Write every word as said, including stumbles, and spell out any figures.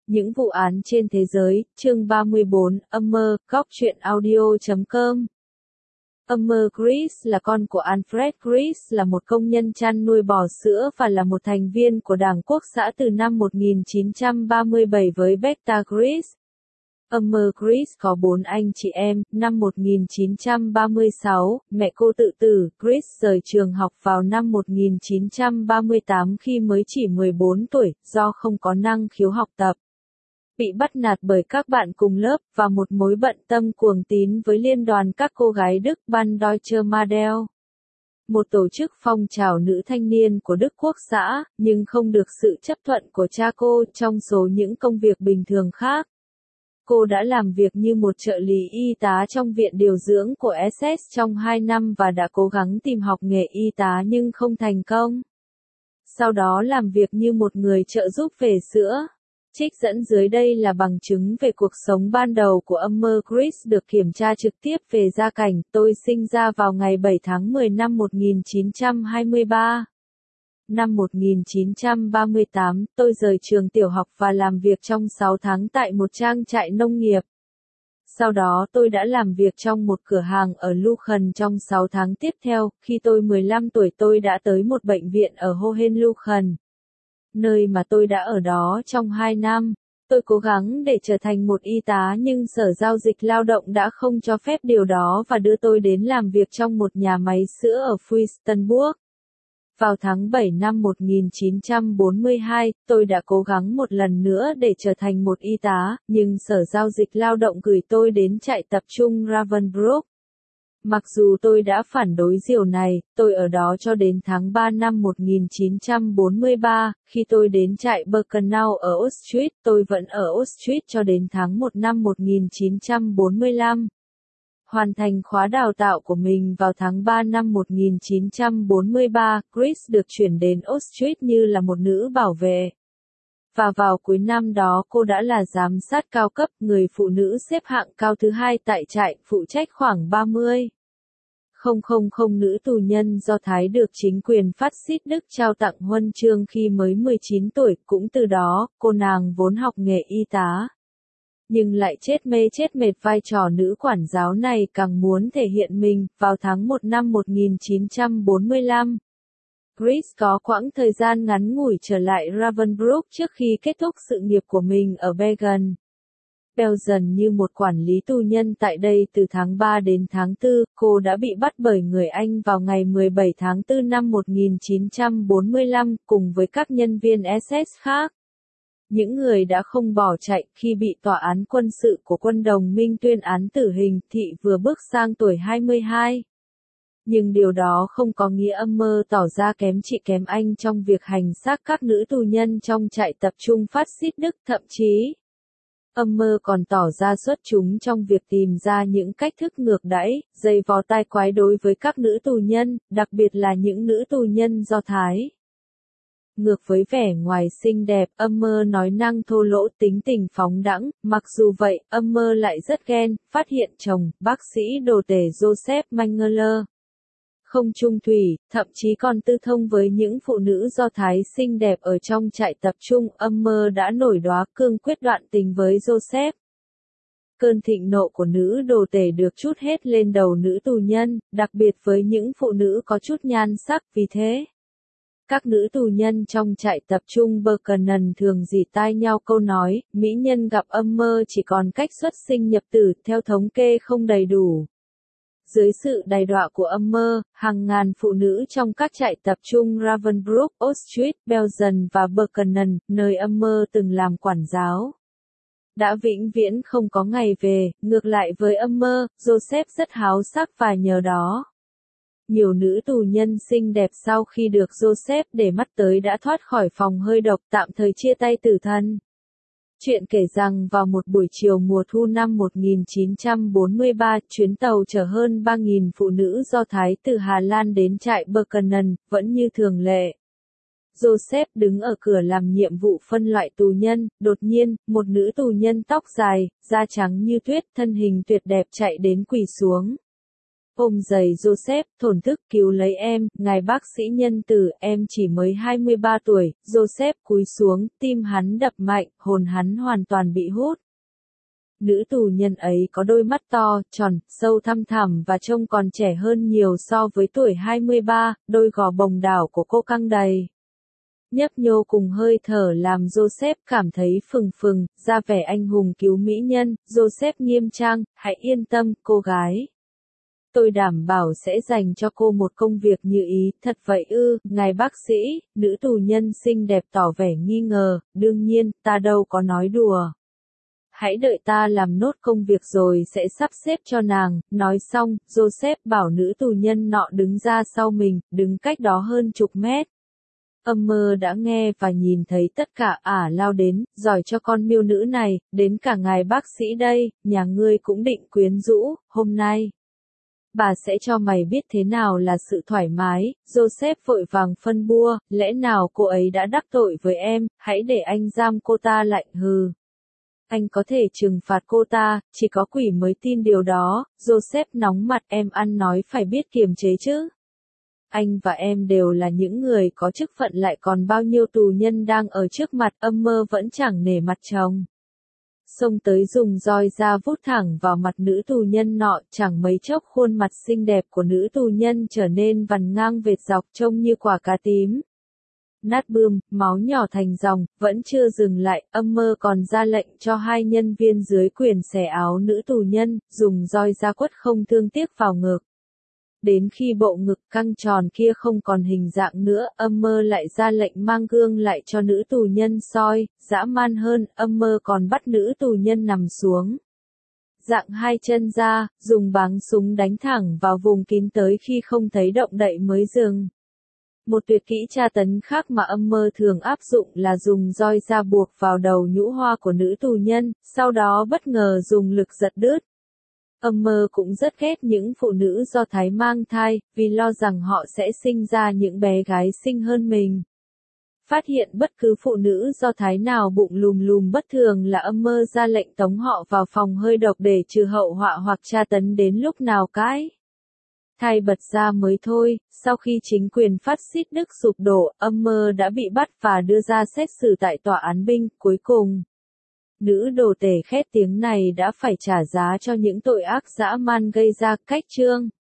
Những vụ án trên thế giới, chương ba mươi bốn, âm mơ, góc truyện audio chấm com. Âm mơ Chris là con của Alfred Chris là một công nhân chăn nuôi bò sữa và là một thành viên của Đảng Quốc xã từ năm một nghìn chín trăm ba mươi bảy với Beta Chris. Âm mơ Chris có bốn anh chị em. Năm một nghìn chín trăm ba mươi sáu, mẹ cô tự tử. Chris rời trường học vào năm một nghìn chín trăm ba mươi tám khi mới chỉ mười bốn tuổi, do không có năng khiếu học tập. Bị bắt nạt bởi các bạn cùng lớp, và một mối bận tâm cuồng tín với liên đoàn các cô gái Đức Ban Deutsche Madel. Một tổ chức phong trào nữ thanh niên của Đức Quốc xã, nhưng không được sự chấp thuận của cha cô trong số những công việc bình thường khác. Cô đã làm việc như một trợ lý y tá trong viện điều dưỡng của ét ét trong hai năm và đã cố gắng tìm học nghề y tá nhưng không thành công. Sau đó làm việc như một người trợ giúp về sữa. Trích dẫn dưới đây là bằng chứng về cuộc sống ban đầu của âm mơ Chris được kiểm tra trực tiếp về gia cảnh. Tôi sinh ra vào ngày bảy tháng mười năm một nghìn chín trăm hai mươi ba. Năm một nghìn chín trăm ba mươi tám, tôi rời trường tiểu học và làm việc trong sáu tháng tại một trang trại nông nghiệp. Sau đó tôi đã làm việc trong một cửa hàng ở Luchen trong sáu tháng tiếp theo. Khi tôi mười lăm tuổi tôi đã tới một bệnh viện ở Hohenluchen, nơi mà tôi đã ở đó trong hai năm. Tôi cố gắng để trở thành một y tá nhưng Sở Giao dịch Lao động đã không cho phép điều đó và đưa tôi đến làm việc trong một nhà máy sữa ở Fürstenburg. Vào tháng bảy năm một nghìn chín trăm bốn mươi hai, tôi đã cố gắng một lần nữa để trở thành một y tá, nhưng Sở Giao dịch Lao động gửi tôi đến trại tập trung Ravensbrück. Mặc dù tôi đã phản đối điều này, tôi ở đó cho đến tháng ba năm một nghìn chín trăm bốn mươi ba, khi tôi đến trại Birkenau ở Auschwitz, tôi vẫn ở Auschwitz cho đến tháng một năm một nghìn chín trăm bốn mươi lăm. Hoàn thành khóa đào tạo của mình vào tháng ba năm một nghìn chín trăm bốn mươi ba, Chris được chuyển đến Auschwitz như là một nữ bảo vệ. Và vào cuối năm đó cô đã là giám sát cao cấp, người phụ nữ xếp hạng cao thứ hai tại trại, phụ trách khoảng ba mươi nghìn nữ tù nhân Do Thái được chính quyền phát xít Đức trao tặng huân chương khi mới mười chín tuổi. Cũng từ đó, cô nàng vốn học nghề y tá, nhưng lại chết mê chết mệt vai trò nữ quản giáo này càng muốn thể hiện mình. Vào tháng một năm một nghìn chín trăm bốn mươi lăm, Chris có quãng thời gian ngắn ngủi trở lại Ravensbrück trước khi kết thúc sự nghiệp của mình ở Bergen Belsen như một quản lý tù nhân tại đây từ tháng ba đến tháng tư. Cô đã bị bắt bởi người Anh vào ngày mười bảy tháng tư năm một nghìn chín trăm bốn mươi lăm, cùng với các nhân viên ét ét khác. Những người đã không bỏ chạy khi bị tòa án quân sự của quân đồng minh tuyên án tử hình. Thị vừa bước sang tuổi hai mươi hai. Nhưng điều đó không có nghĩa âm mơ tỏ ra kém chị kém anh trong việc hành xác các nữ tù nhân trong trại tập trung phát xít Đức. Thậm chí, âm mơ còn tỏ ra xuất chúng trong việc tìm ra những cách thức ngược đãi, giày vò tai quái đối với các nữ tù nhân, đặc biệt là những nữ tù nhân Do Thái. Ngược với vẻ ngoài xinh đẹp, âm mơ nói năng thô lỗ, tính tình phóng đãng. Mặc dù vậy, âm mơ lại rất ghen. Phát hiện chồng, bác sĩ đồ tể Joseph Mengele không chung thủy, thậm chí còn tư thông với những phụ nữ Do Thái xinh đẹp ở trong trại tập trung. Âm mơ đã nổi đoá cương quyết đoạn tình với Joseph. Cơn thịnh nộ của nữ đồ tể được trút hết lên đầu nữ tù nhân, đặc biệt với những phụ nữ có chút nhan sắc. Vì thế, các nữ tù nhân trong trại tập trung Birkenau thường dỉ tai nhau câu nói, mỹ nhân gặp âm mơ chỉ còn cách xuất sinh nhập tử, theo thống kê không đầy đủ. Dưới sự đày đọa của âm mơ, hàng ngàn phụ nữ trong các trại tập trung Ravensbrück, Auschwitz, Belsen và Birkenau, nơi âm mơ từng làm quản giáo, đã vĩnh viễn không có ngày về. Ngược lại với âm mơ, Joseph rất háo sắc và nhờ đó, nhiều nữ tù nhân xinh đẹp sau khi được Joseph để mắt tới đã thoát khỏi phòng hơi độc, tạm thời chia tay tử thân. Chuyện kể rằng vào một buổi chiều mùa thu năm một nghìn chín trăm bốn mươi ba, chuyến tàu chở hơn ba nghìn phụ nữ Do Thái từ Hà Lan đến trại Birkenau, vẫn như thường lệ. Joseph đứng ở cửa làm nhiệm vụ phân loại tù nhân. Đột nhiên, một nữ tù nhân tóc dài, da trắng như tuyết, thân hình tuyệt đẹp chạy đến quỳ xuống. ôm giày Joseph, thổn thức cứu lấy em, ngài bác sĩ nhân từ, em chỉ mới hai mươi ba tuổi, Joseph cúi xuống, tim hắn đập mạnh, hồn hắn hoàn toàn bị hút. Nữ tù nhân ấy có đôi mắt to, tròn, sâu thăm thẳm và trông còn trẻ hơn nhiều so với tuổi hai mươi ba, đôi gò bồng đảo của cô căng đầy. Nhấp nhô cùng hơi thở làm Joseph cảm thấy phừng phừng, ra vẻ anh hùng cứu mỹ nhân, Joseph nghiêm trang, hãy yên tâm, cô gái. Tôi đảm bảo sẽ dành cho cô một công việc như ý, thật vậy ư, ngài bác sĩ, nữ tù nhân xinh đẹp tỏ vẻ nghi ngờ, đương nhiên, ta đâu có nói đùa. Hãy đợi ta làm nốt công việc rồi sẽ sắp xếp cho nàng, nói xong, Joseph bảo nữ tù nhân nọ đứng ra sau mình, đứng cách đó hơn chục mét. Âm mơ đã nghe và nhìn thấy tất cả ả lao đến, giỏi cho con miêu nữ này, đến cả ngài bác sĩ đây, nhà ngươi cũng định quyến rũ, hôm nay. Bà sẽ cho mày biết thế nào là sự thoải mái, Joseph vội vàng phân bua, lẽ nào cô ấy đã đắc tội với em, hãy để anh giam cô ta lại, hừ. Anh có thể trừng phạt cô ta, chỉ có quỷ mới tin điều đó, Joseph nóng mặt em ăn nói phải biết kiềm chế chứ. Anh và em đều là những người có chức phận lại còn bao nhiêu tù nhân đang ở trước mặt, âm mơ vẫn chẳng nể mặt chồng. Xông tới dùng roi ra vút thẳng vào mặt nữ tù nhân nọ, chẳng mấy chốc khuôn mặt xinh đẹp của nữ tù nhân trở nên vằn ngang vệt dọc trông như quả cá tím. Nát bươm, máu nhỏ thành dòng, vẫn chưa dừng lại, âm mơ còn ra lệnh cho hai nhân viên dưới quyền xẻ áo nữ tù nhân, dùng roi ra quất không thương tiếc vào ngực. Đến khi bộ ngực căng tròn kia không còn hình dạng nữa, âm mơ lại ra lệnh mang gương lại cho nữ tù nhân soi, dã man hơn, âm mơ còn bắt nữ tù nhân nằm xuống. Dạng hai chân ra, dùng báng súng đánh thẳng vào vùng kín tới khi không thấy động đậy mới dừng. Một tuyệt kỹ tra tấn khác mà âm mơ thường áp dụng là dùng roi da buộc vào đầu nhũ hoa của nữ tù nhân, sau đó bất ngờ dùng lực giật đứt. Âm mơ cũng rất ghét những phụ nữ Do Thái mang thai, vì lo rằng họ sẽ sinh ra những bé gái xinh hơn mình. Phát hiện bất cứ phụ nữ Do Thái nào bụng lùm lùm bất thường là âm mơ ra lệnh tống họ vào phòng hơi độc để trừ hậu họa hoặc tra tấn đến lúc nào cái. Thay bật ra mới thôi, sau khi chính quyền phát xít Đức sụp đổ, âm mơ đã bị bắt và đưa ra xét xử tại tòa án binh, cuối cùng. Nữ đồ tể khét tiếng này đã phải trả giá cho những tội ác dã man gây ra, cách chương.